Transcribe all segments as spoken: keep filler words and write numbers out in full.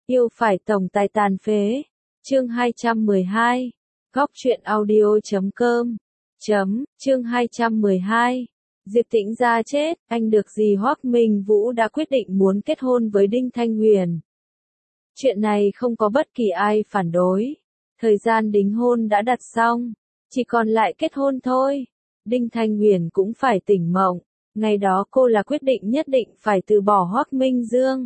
Yêu phải tổng tài tàn phế. Chương hai trăm mười hai. Góc truyện audio.com. Chấm, chương hai trăm mười hai. Diệp Tĩnh Gia chết, anh được gì Hoắc Minh Vũ đã quyết định muốn kết hôn với Đinh Thanh Huyền. Chuyện này không có bất kỳ ai phản đối. Thời gian đính hôn đã đặt xong, chỉ còn lại kết hôn thôi. Đinh Thanh Huyền cũng phải tỉnh mộng, ngày đó cô là quyết định nhất định phải từ bỏ Hoắc Minh Dương.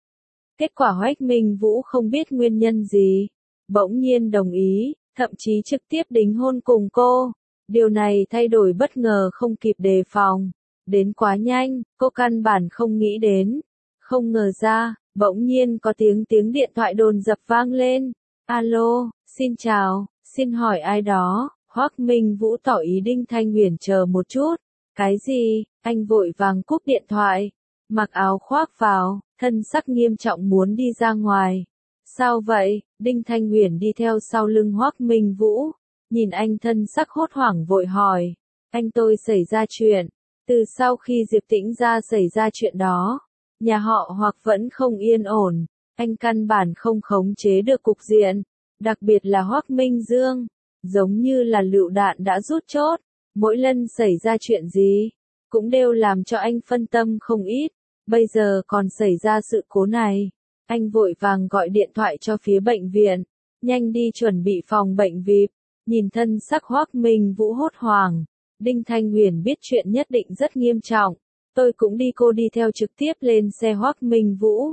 Kết quả Hoắc Minh Vũ không biết nguyên nhân gì, bỗng nhiên đồng ý, thậm chí trực tiếp đính hôn cùng cô. Điều này thay đổi bất ngờ không kịp đề phòng, đến quá nhanh, cô căn bản không nghĩ đến. Không ngờ ra, bỗng nhiên có tiếng tiếng điện thoại đồn dập vang lên. Alo, xin chào, xin hỏi ai đó? Hoắc Minh Vũ tỏ ý Đinh Thanh Huyền chờ một chút. Cái gì? Anh vội vàng cúp điện thoại, mặc áo khoác vào, thân sắc nghiêm trọng muốn đi ra ngoài. Sao vậy? Đinh Thanh Huyền đi theo sau lưng Hoắc Minh Vũ, nhìn anh thân sắc hốt hoảng vội hỏi. Anh tôi xảy ra chuyện. Từ sau khi Diệp Tĩnh Gia xảy ra chuyện đó, nhà họ Hoắc vẫn không yên ổn, anh căn bản không khống chế được cục diện, đặc biệt là Hoắc Minh Dương, giống như là lựu đạn đã rút chốt, mỗi lần xảy ra chuyện gì, cũng đều làm cho anh phân tâm không ít, bây giờ còn xảy ra sự cố này, anh vội vàng gọi điện thoại cho phía bệnh viện, nhanh đi chuẩn bị phòng bệnh vi ai pi, nhìn thân sắc Hoắc Minh Vũ hốt hoảng, Đinh Thanh Huyền biết chuyện nhất định rất nghiêm trọng. Tôi cũng đi cô đi theo trực tiếp lên xe Hoắc Minh Vũ.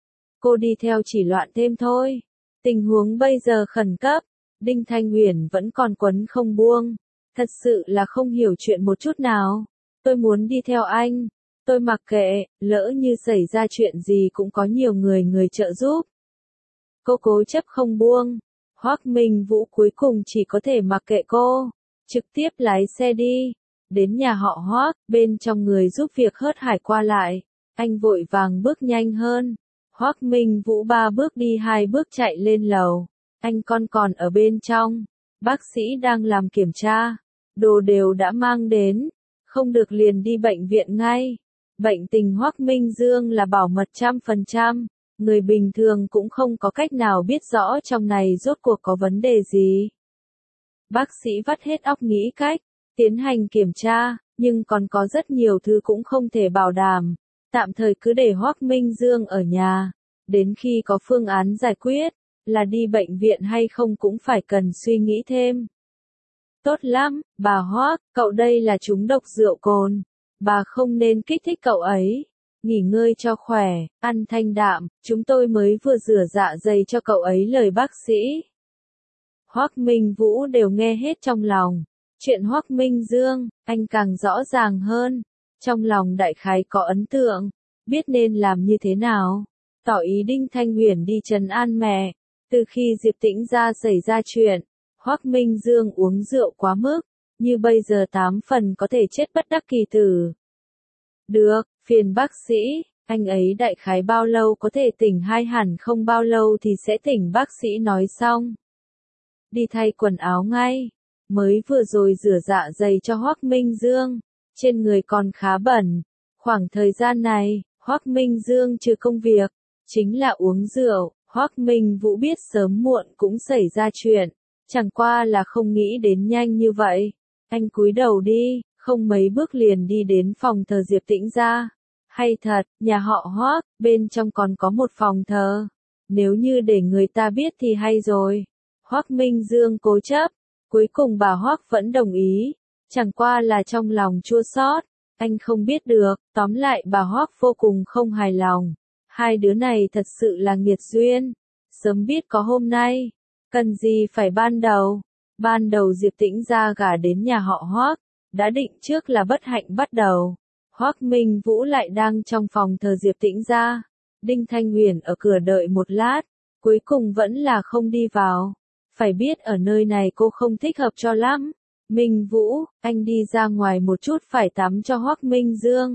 Cô đi theo chỉ loạn thêm thôi. Tình huống bây giờ khẩn cấp. Đinh Thanh Huyền vẫn còn quấn không buông. Thật sự là không hiểu chuyện một chút nào. Tôi muốn đi theo anh. Tôi mặc kệ, lỡ như xảy ra chuyện gì cũng có nhiều người người trợ giúp. Cô cố chấp không buông. Hoắc Minh Vũ cuối cùng chỉ có thể mặc kệ cô. Trực tiếp lái xe đi. Đến nhà họ Hoắc, bên trong người giúp việc hớt hải qua lại, anh vội vàng bước nhanh hơn. Hoắc Minh Vũ ba bước đi hai bước chạy lên lầu, anh con còn ở bên trong, bác sĩ đang làm kiểm tra, đồ đều đã mang đến, không được liền đi bệnh viện ngay. Bệnh tình Hoắc Minh Dương là bảo mật trăm phần trăm, người bình thường cũng không có cách nào biết rõ trong này rốt cuộc có vấn đề gì. Bác sĩ vắt hết óc nghĩ cách tiến hành kiểm tra, nhưng còn có rất nhiều thứ cũng không thể bảo đảm. Tạm thời cứ để Hoắc Minh Dương ở nhà, đến khi có phương án giải quyết, là đi bệnh viện hay không cũng phải cần suy nghĩ thêm. Tốt lắm, bà Hoắc, cậu đây là trúng độc rượu cồn, bà không nên kích thích cậu ấy. Nghỉ ngơi cho khỏe, ăn thanh đạm, chúng tôi mới vừa rửa dạ dày cho cậu ấy lời bác sĩ. Hoắc Minh Vũ đều nghe hết trong lòng. Chuyện Hoắc Minh Dương, anh càng rõ ràng hơn. Trong lòng đại khái có ấn tượng, biết nên làm như thế nào. Tỏ ý Đinh Thanh Huyền đi trấn an mẹ. Từ khi Diệp Tĩnh Gia xảy ra chuyện, Hoắc Minh Dương uống rượu quá mức, như bây giờ tám phần có thể chết bất đắc kỳ tử. Được, phiền bác sĩ, anh ấy đại khái bao lâu có thể tỉnh hay hẳn không bao lâu thì sẽ tỉnh bác sĩ nói xong. Đi thay quần áo ngay. Mới vừa rồi rửa dạ dày cho Hoắc Minh Dương, trên người còn khá bẩn. Khoảng thời gian này, Hoắc Minh Dương trừ công việc, chính là uống rượu. Hoắc Minh Vũ biết sớm muộn cũng xảy ra chuyện, chẳng qua là không nghĩ đến nhanh như vậy. Anh cúi đầu đi, không mấy bước liền đi đến phòng thờ Diệp Tĩnh Gia. Hay thật, nhà họ Hoắc, bên trong còn có một phòng thờ. Nếu như để người ta biết thì hay rồi. Hoắc Minh Dương cố chấp. Cuối cùng bà Hoắc vẫn đồng ý, chẳng qua là trong lòng chua xót, anh không biết được, tóm lại bà Hoắc vô cùng không hài lòng. Hai đứa này thật sự là nghiệt duyên, sớm biết có hôm nay, cần gì phải ban đầu. Ban đầu Diệp Tĩnh Gia gả đến nhà họ Hoắc, đã định trước là bất hạnh bắt đầu. Hoắc Minh Vũ lại đang trong phòng thờ Diệp Tĩnh Gia. Đinh Thanh Huyền ở cửa đợi một lát, cuối cùng vẫn là không đi vào. Phải biết ở nơi này cô không thích hợp cho lắm. Minh Vũ, anh đi ra ngoài một chút phải tắm cho Hoắc Minh Dương.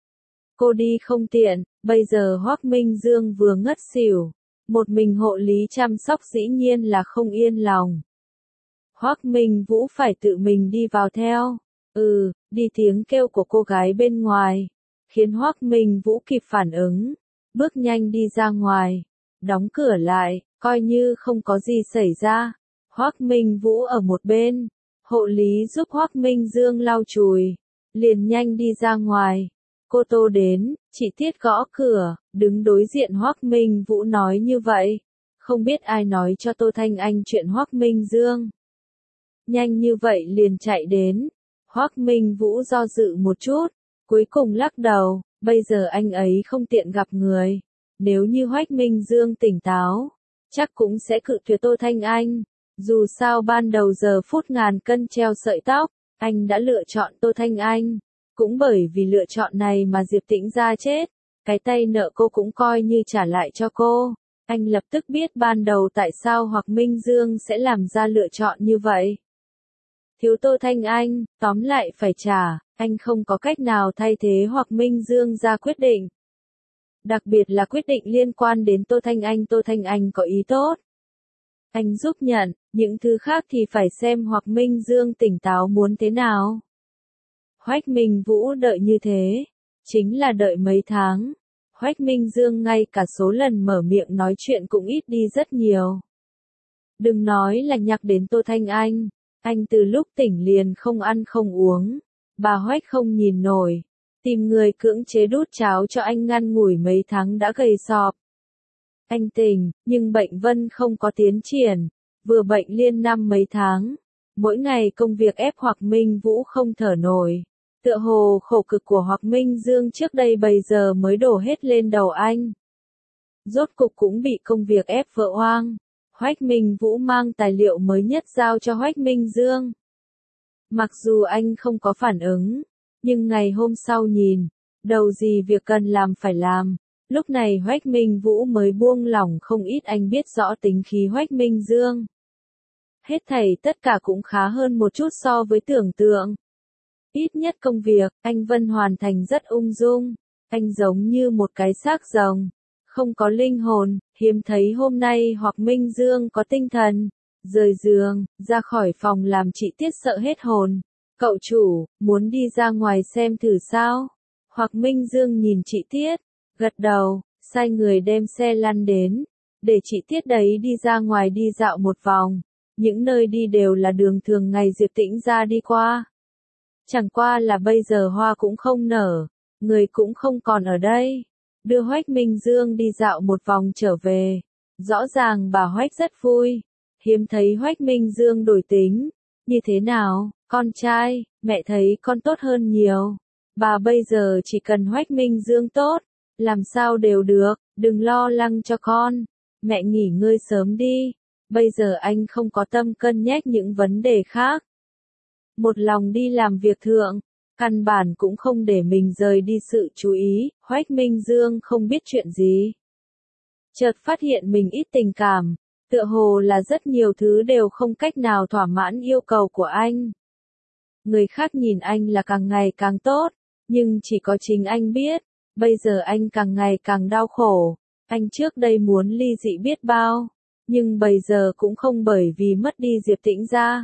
Cô đi không tiện, bây giờ Hoắc Minh Dương vừa ngất xỉu. Một mình hộ lý chăm sóc dĩ nhiên là không yên lòng. Hoắc Minh Vũ phải tự mình đi vào theo. Ừ, đi tiếng kêu của cô gái bên ngoài, khiến Hoắc Minh Vũ kịp phản ứng. Bước nhanh đi ra ngoài. đóng cửa lại, coi như không có gì xảy ra. Hoắc Minh Vũ ở một bên, hộ lý giúp Hoắc Minh Dương lau chùi, liền nhanh đi ra ngoài. Cô Tô đến, chị Tiết gõ cửa, đứng đối diện Hoắc Minh Vũ nói như vậy. Không biết ai nói cho Tô Thanh Anh chuyện Hoắc Minh Dương. Nhanh như vậy liền chạy đến. Hoắc Minh Vũ do dự một chút, cuối cùng lắc đầu, bây giờ anh ấy không tiện gặp người. Nếu như Hoắc Minh Dương tỉnh táo, chắc cũng sẽ cự tuyệt Tô Thanh Anh. Dù sao ban đầu giờ phút ngàn cân treo sợi tóc, anh đã lựa chọn Tô Thanh Anh. Cũng bởi vì lựa chọn này mà Diệp Tĩnh Gia chết, cái tay nợ cô cũng coi như trả lại cho cô. Anh lập tức biết ban đầu tại sao Hoắc Minh Dương sẽ làm ra lựa chọn như vậy. Thiếu Tô Thanh Anh, tóm lại phải trả, anh không có cách nào thay thế Hoắc Minh Dương ra quyết định. Đặc biệt là quyết định liên quan đến Tô Thanh Anh. Tô Thanh Anh có ý tốt, anh giúp nhận, những thứ khác thì phải xem Hoắc Minh Dương tỉnh táo muốn thế nào. Hoắc Minh Vũ đợi như thế, chính là đợi mấy tháng. Hoắc Minh Dương ngay cả số lần mở miệng nói chuyện cũng ít đi rất nhiều. Đừng nói là nhắc đến Tô Thanh Anh, anh từ lúc tỉnh liền không ăn không uống. Bà Hoắc không nhìn nổi, tìm người cưỡng chế đút cháo cho anh ngăn ngủi mấy tháng đã gầy sọp. Anh tỉnh, nhưng bệnh Vân không có tiến triển, vừa bệnh liên năm mấy tháng. Mỗi ngày công việc ép Hoắc Minh Vũ không thở nổi. Tựa hồ khổ cực của Hoắc Minh Dương trước đây bây giờ mới đổ hết lên đầu anh. Rốt cục cũng bị công việc ép vợ oang. Hoắc Minh Vũ mang tài liệu mới nhất giao cho Hoắc Minh Dương. Mặc dù anh không có phản ứng, nhưng ngày hôm sau nhìn, đầu gì việc cần làm phải làm. Lúc này Hoắc Minh Vũ mới buông lỏng không ít. Anh biết rõ tính khí Hoắc Minh Dương. Hết thảy tất cả cũng khá hơn một chút so với tưởng tượng. Ít nhất công việc, anh Vân hoàn thành rất ung dung. Anh giống như một cái xác rồng, không có linh hồn. Hiếm thấy hôm nay Hoắc Minh Dương có tinh thần. Rời giường, ra khỏi phòng làm chị Tiết sợ hết hồn. Cậu chủ, muốn đi ra ngoài xem thử sao? Hoắc Minh Dương nhìn chị Tiết, gật đầu, sai người đem xe lăn đến, để chị Tiết đấy đi ra ngoài đi dạo một vòng. Những nơi đi đều là đường thường ngày Diệp Tĩnh Gia đi qua. Chẳng qua là bây giờ hoa cũng không nở, người cũng không còn ở đây. Đưa Hoắc Minh Dương đi dạo một vòng trở về. Rõ ràng bà Hoắc rất vui. Hiếm thấy Hoắc Minh Dương đổi tính. Như thế nào, con trai, mẹ thấy con tốt hơn nhiều. Bà bây giờ chỉ cần Hoắc Minh Dương tốt, làm sao đều được, đừng lo lắng cho con. Mẹ nghỉ ngơi sớm đi, bây giờ anh không có tâm cân nhắc những vấn đề khác. Một lòng đi làm việc thượng, căn bản cũng không để mình rời đi sự chú ý. Hoắc Minh Dương không biết chuyện gì. Chợt phát hiện mình ít tình cảm, tựa hồ là rất nhiều thứ đều không cách nào thỏa mãn yêu cầu của anh. Người khác nhìn anh là càng ngày càng tốt, nhưng chỉ có chính anh biết, bây giờ anh càng ngày càng đau khổ. Anh trước đây muốn ly dị biết bao, nhưng bây giờ cũng không bởi vì mất đi Diệp Tĩnh Gia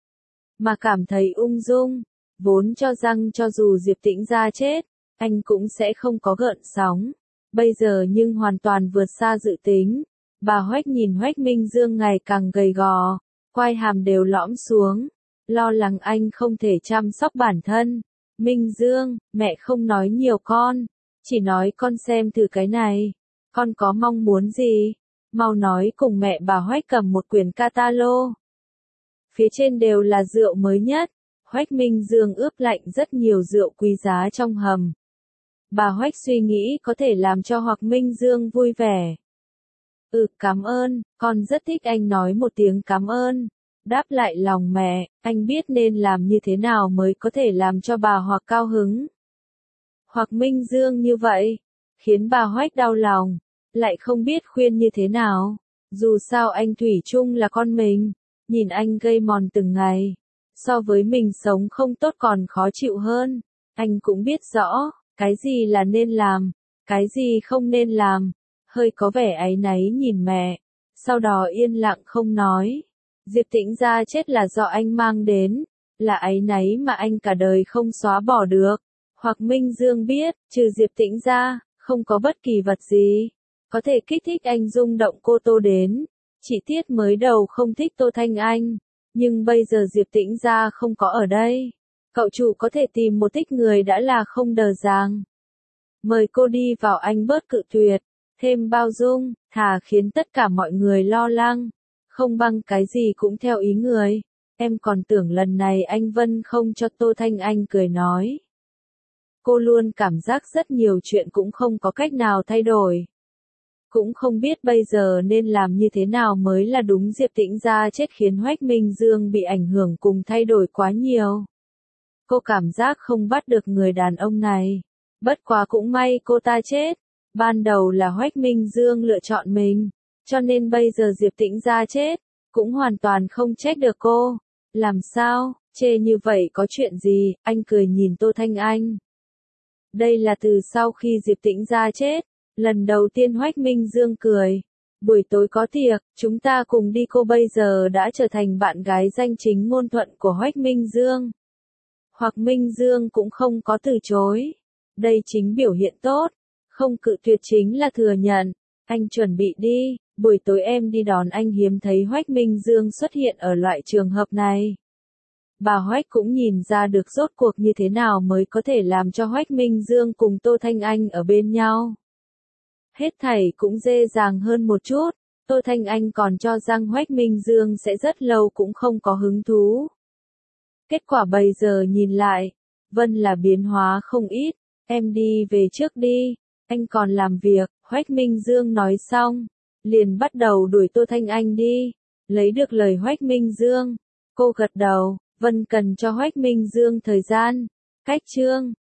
mà cảm thấy ung dung, vốn cho rằng cho dù Diệp Tĩnh Gia chết, anh cũng sẽ không có gợn sóng. Bây giờ nhưng hoàn toàn vượt xa dự tính. Bà Hoắc nhìn Hoắc Minh Dương ngày càng gầy gò, quai hàm đều lõm xuống, lo lắng anh không thể chăm sóc bản thân. Minh Dương, mẹ không nói nhiều con, chỉ nói con xem thử cái này. Con có mong muốn gì? Mau nói cùng mẹ. Bà Hoắc cầm một quyển catalog. Phía trên đều là rượu mới nhất. Hoắc Minh Dương ướp lạnh rất nhiều rượu quý giá trong hầm. Bà Hoắc suy nghĩ có thể làm cho Hoắc Minh Dương vui vẻ. Ừ, cảm ơn, con rất thích. Anh nói một tiếng cảm ơn. Đáp lại lòng mẹ, anh biết nên làm như thế nào mới có thể làm cho bà Hoắc cao hứng. Hoắc Minh Dương như vậy, khiến bà Hoắc đau lòng, lại không biết khuyên như thế nào. Dù sao anh thủy chung là con mình, nhìn anh gây mòn từng ngày, so với mình sống không tốt còn khó chịu hơn. Anh cũng biết rõ, cái gì là nên làm, cái gì không nên làm. Hơi có vẻ áy náy nhìn mẹ, sau đó yên lặng không nói. Diệp Tĩnh Gia chết là do anh mang đến, là áy náy mà anh cả đời không xóa bỏ được. Hoắc Minh Dương biết, trừ Diệp Tĩnh Gia, không có bất kỳ vật gì có thể kích thích anh rung động cô Tô đến. Chị Tiết mới đầu không thích Tô Thanh Anh, nhưng bây giờ Diệp Tĩnh Gia không có ở đây. Cậu chủ có thể tìm một thích người đã là không đờ dàng. Mời cô đi vào, anh bớt cự tuyệt, thêm bao dung, thà khiến tất cả mọi người lo lắng. Không bằng cái gì cũng theo ý người. Em còn tưởng lần này anh Vân không cho Tô Thanh Anh cười nói. Cô luôn cảm giác rất nhiều chuyện cũng không có cách nào thay đổi. Cũng không biết bây giờ nên làm như thế nào mới là đúng. Diệp Tĩnh Gia chết khiến Hoách Minh Dương bị ảnh hưởng cùng thay đổi quá nhiều. Cô cảm giác không bắt được người đàn ông này. Bất quá cũng may cô ta chết. Ban đầu là Hoách Minh Dương lựa chọn mình, cho nên bây giờ Diệp Tĩnh Gia chết, cũng hoàn toàn không trách được cô. Làm sao, chê như vậy có chuyện gì? Anh cười nhìn Tô Thanh Anh. Đây là từ sau khi Diệp Tĩnh Gia chết, lần đầu tiên Hoách Minh Dương cười. Buổi tối có tiệc, chúng ta cùng đi. Cô bây giờ đã trở thành bạn gái danh chính ngôn thuận của Hoách Minh Dương. Hoặc Minh Dương cũng không có từ chối. Đây chính biểu hiện tốt. Không cự tuyệt chính là thừa nhận. Anh chuẩn bị đi, buổi tối em đi đón anh. Hiếm thấy Hoách Minh Dương xuất hiện ở loại trường hợp này. Bà Hoách cũng nhìn ra được rốt cuộc như thế nào mới có thể làm cho Hoách Minh Dương cùng Tô Thanh Anh ở bên nhau. Hết thảy cũng dễ dàng hơn một chút. Tô Thanh Anh còn cho rằng Hoách Minh Dương sẽ rất lâu cũng không có hứng thú. Kết quả bây giờ nhìn lại, Vân là biến hóa không ít. Em đi về trước đi, anh còn làm việc. Hoách Minh Dương nói xong, liền bắt đầu đuổi Tô Thanh Anh đi. Lấy được lời Hoách Minh Dương, cô gật đầu. Vân cần cho Hoách Minh Dương thời gian. Cách chương